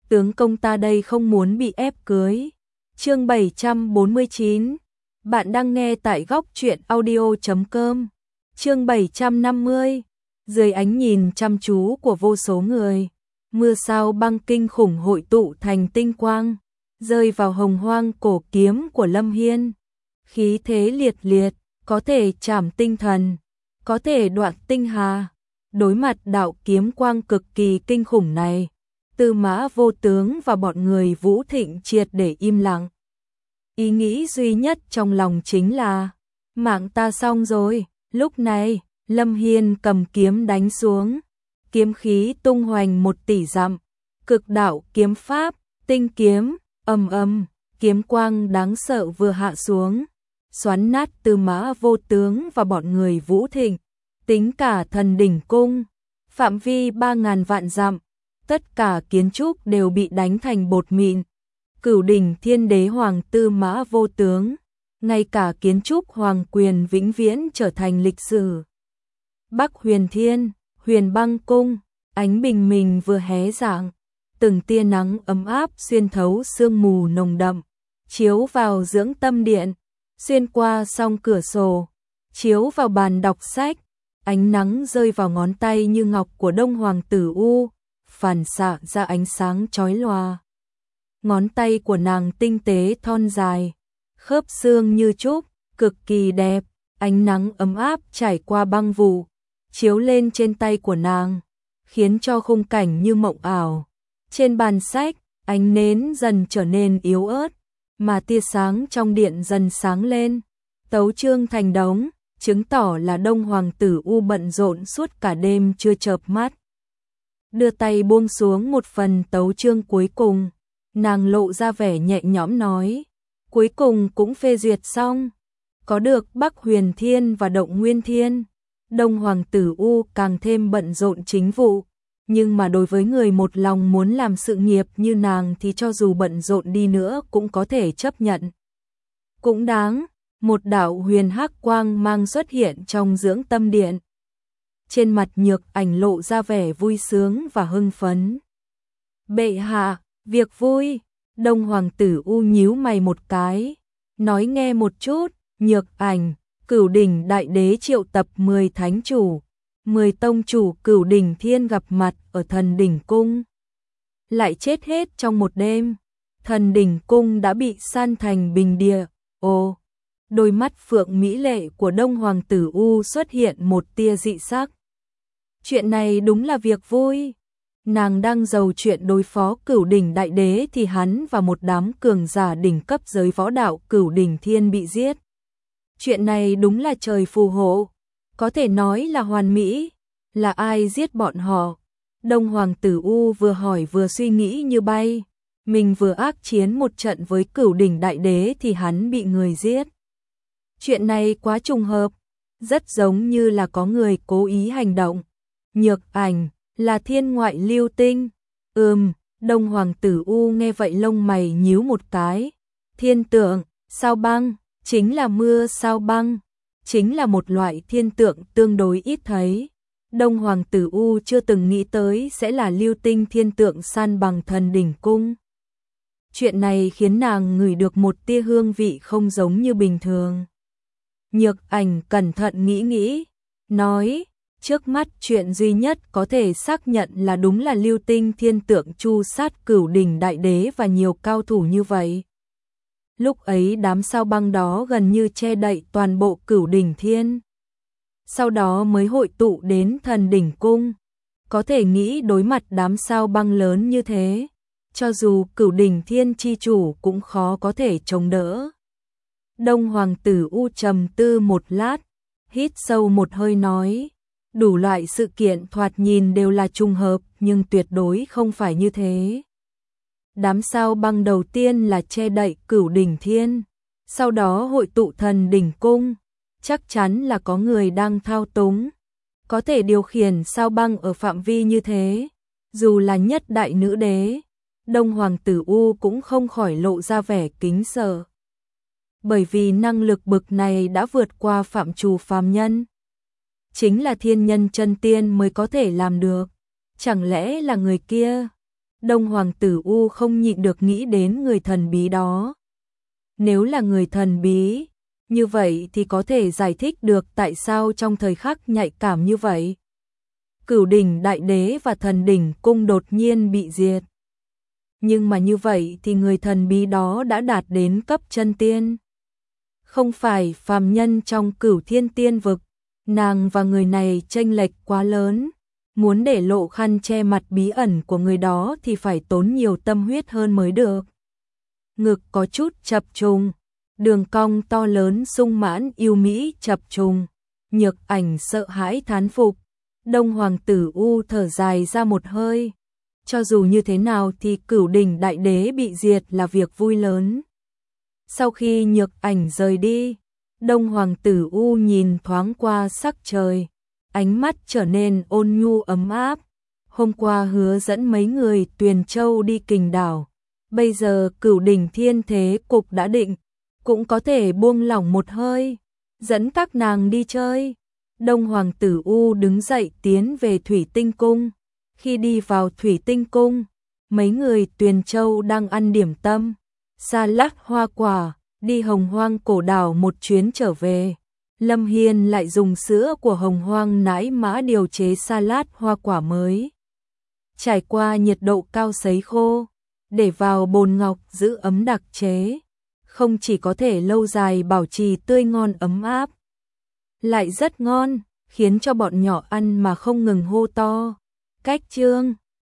tướng công ta đây không muốn bị ép cưới. Chương 749. Bạn đang nghe tại góc truyện audio.com. Chương 750. Dưới ánh nhìn chăm chú của vô số người, mưa sao băng kinh khủng hội tụ thành tinh quang, rơi vào hồng hoang cổ kiếm của Lâm Hiên. Khí thế liệt liệt, có thể chảm tinh thần, có thể đoạn tinh hà. Đối mặt đạo kiếm quang cực kỳ kinh khủng này, Tư Mã Vô Tướng và bọn người Vũ Thịnh triệt để im lặng. Ý nghĩ duy nhất trong lòng chính là mạng ta xong rồi. Lúc này, Lâm Hiên cầm kiếm đánh xuống, kiếm khí tung hoành 1 tỷ dặm, cực đạo kiếm pháp, tinh kiếm, ầm ầm, kiếm quang đáng sợ vừa hạ xuống, xoắn nát Tư Mã Vô Tướng và bọn người Vũ Thịnh, tính cả Thần Đỉnh Cung, phạm vi 3000 vạn dặm, tất cả kiến trúc đều bị đánh thành bột mịn. Cửu đỉnh Thiên Đế Hoàng Tư Mã Vô Tướng, ngay cả kiến trúc hoàng quyền vĩnh viễn trở thành lịch sử. Bắc Huyền Thiên, Huyền Băng Cung, ánh bình minh vừa hé rạng, từng tia nắng ấm áp xuyên thấu sương mù nồng đậm, chiếu vào dưỡng tâm điện, xuyên qua song cửa sổ, chiếu vào bàn đọc sách, ánh nắng rơi vào ngón tay như ngọc của Đông Hoàng Tử U, phản xạ ra ánh sáng chói lòa. Ngón tay của nàng tinh tế thon dài, khớp xương như trúc, cực kỳ đẹp, ánh nắng ấm áp trải qua băng vụ, chiếu lên trên tay của nàng, khiến cho khung cảnh như mộng ảo. Trên bàn sách, ánh nến dần trở nên yếu ớt, mà tia sáng trong điện dần sáng lên, tấu chương thành đống, chứng tỏ là Đông Hoàng Tử U bận rộn suốt cả đêm chưa chợp mắt. Đưa tay buông xuống một phần tấu chương cuối cùng, nàng lộ ra vẻ nhẹ nhõm nói, cuối cùng cũng phê duyệt xong, có được Bắc Huyền Thiên và Động Nguyên Thiên. Đông Hoàng Tử U càng thêm bận rộn chính vụ, nhưng mà đối với người một lòng muốn làm sự nghiệp như nàng thì cho dù bận rộn đi nữa cũng có thể chấp nhận. Cũng đáng, một đạo huyền hắc quang mang xuất hiện trong dưỡng tâm điện. Trên mặt Nhược Ảnh lộ ra vẻ vui sướng và hưng phấn. Bệ hạ, việc vui. Đông Hoàng Tử U nhíu mày một cái, nói nghe một chút. Nhược Ảnh, Cửu đỉnh Đại Đế triệu tập 10 thánh chủ, 10 tông chủ Cửu đỉnh Thiên gặp mặt ở Thần Đỉnh Cung, lại chết hết trong một đêm. Thần Đỉnh Cung đã bị san thành bình địa. Ồ, đôi mắt phượng mỹ lệ của Đông Hoàng Tử U xuất hiện một tia dị sắc. Chuyện này đúng là việc vui. Nàng đang giàu chuyện đối phó Cửu đỉnh Đại Đế thì hắn và một đám cường giả đỉnh cấp giới võ đạo Cửu đỉnh Thiên bị giết. Chuyện này đúng là trời phù hộ, có thể nói là hoàn mỹ. Là ai giết bọn họ? Đông Hoàng Tử U vừa hỏi vừa suy nghĩ như bay. Mình vừa ác chiến một trận với Cửu đỉnh Đại Đế thì hắn bị người giết. Chuyện này quá trùng hợp, rất giống như là có người cố ý hành động. Nhược Ảnh, là thiên ngoại lưu tinh. Đông Hoàng Tử U nghe vậy lông mày nhíu một cái. Thiên tượng, sao băng, chính là mưa sao băng, chính là một loại thiên tượng tương đối ít thấy. Đông Hoàng Tử U chưa từng nghĩ tới sẽ là lưu tinh thiên tượng san bằng Thần Đỉnh Cung. Chuyện này khiến nàng ngửi được một tia hương vị không giống như bình thường. Nhược Ảnh cẩn thận nghĩ, nói, trước mắt chuyện duy nhất có thể xác nhận là đúng là lưu tinh thiên tượng chu sát Cửu đỉnh Đại Đế và nhiều cao thủ như vậy. Lúc ấy đám sao băng đó gần như che đậy toàn bộ Cửu đỉnh Thiên, sau đó mới hội tụ đến Thần Đỉnh Cung. Có thể nghĩ đối mặt đám sao băng lớn như thế, cho dù Cửu đỉnh Thiên chi chủ cũng khó có thể chống đỡ. Đông Hoàng Tử U trầm tư một lát, hít sâu một hơi nói, đủ loại sự kiện thoạt nhìn đều là trùng hợp nhưng tuyệt đối không phải như thế. Đám sao băng đầu tiên là che đậy Cửu đỉnh Thiên, sau đó hội tụ Thần Đỉnh Cung, chắc chắn là có người đang thao túng, có thể điều khiển sao băng ở phạm vi như thế, dù là nhất đại nữ đế. Đông Hoàng Tử U cũng không khỏi lộ ra vẻ kính sợ, bởi vì năng lực bực này đã vượt qua phạm trù phàm nhân, chính là thiên nhân chân tiên mới có thể làm được. Chẳng lẽ là người kia? Đông Hoàng Tử U không nhịn được nghĩ đến người thần bí đó. Nếu là người thần bí, như vậy thì có thể giải thích được tại sao trong thời khắc nhạy cảm như vậy, Cửu đỉnh đại đế và thần đỉnh cung đột nhiên bị diệt. Nhưng mà như vậy thì người thần bí đó đã đạt đến cấp chân tiên. Không phải phàm nhân trong Cửu Thiên Tiên vực, nàng và người này chênh lệch quá lớn. Muốn để lộ khăn che mặt bí ẩn của người đó thì phải tốn nhiều tâm huyết hơn mới được. Ngực có chút chập trùng, đường cong to lớn sung mãn yêu mỹ chập trùng. Nhược Ảnh sợ hãi thán phục. Đông Hoàng Tử U thở dài ra một hơi. Cho dù như thế nào thì Cửu đỉnh đại đế bị diệt là việc vui lớn. Sau khi Nhược Ảnh rời đi, Đông Hoàng Tử U nhìn thoáng qua sắc trời, ánh mắt trở nên ôn nhu ấm áp. Hôm qua hứa dẫn mấy người Tuyền Châu đi Kình đảo, bây giờ Cửu đỉnh thiên thế cục đã định, cũng có thể buông lỏng một hơi, dẫn các nàng đi chơi. Đông Hoàng Tử U đứng dậy tiến về Thủy Tinh Cung. Khi đi vào Thủy Tinh Cung, mấy người Tuyền Châu đang ăn điểm tâm, salad hoa quả, đi Hồng Hoang cổ đảo một chuyến trở về. Lâm Hiên lại dùng sữa của Hồng Hoang nãi mã điều chế salad hoa quả mới. Trải qua nhiệt độ cao sấy khô, để vào bồn ngọc giữ ấm đặc chế. Không chỉ có thể lâu dài bảo trì tươi ngon ấm áp, lại rất ngon, khiến cho bọn nhỏ ăn mà không ngừng hô to. Cách chương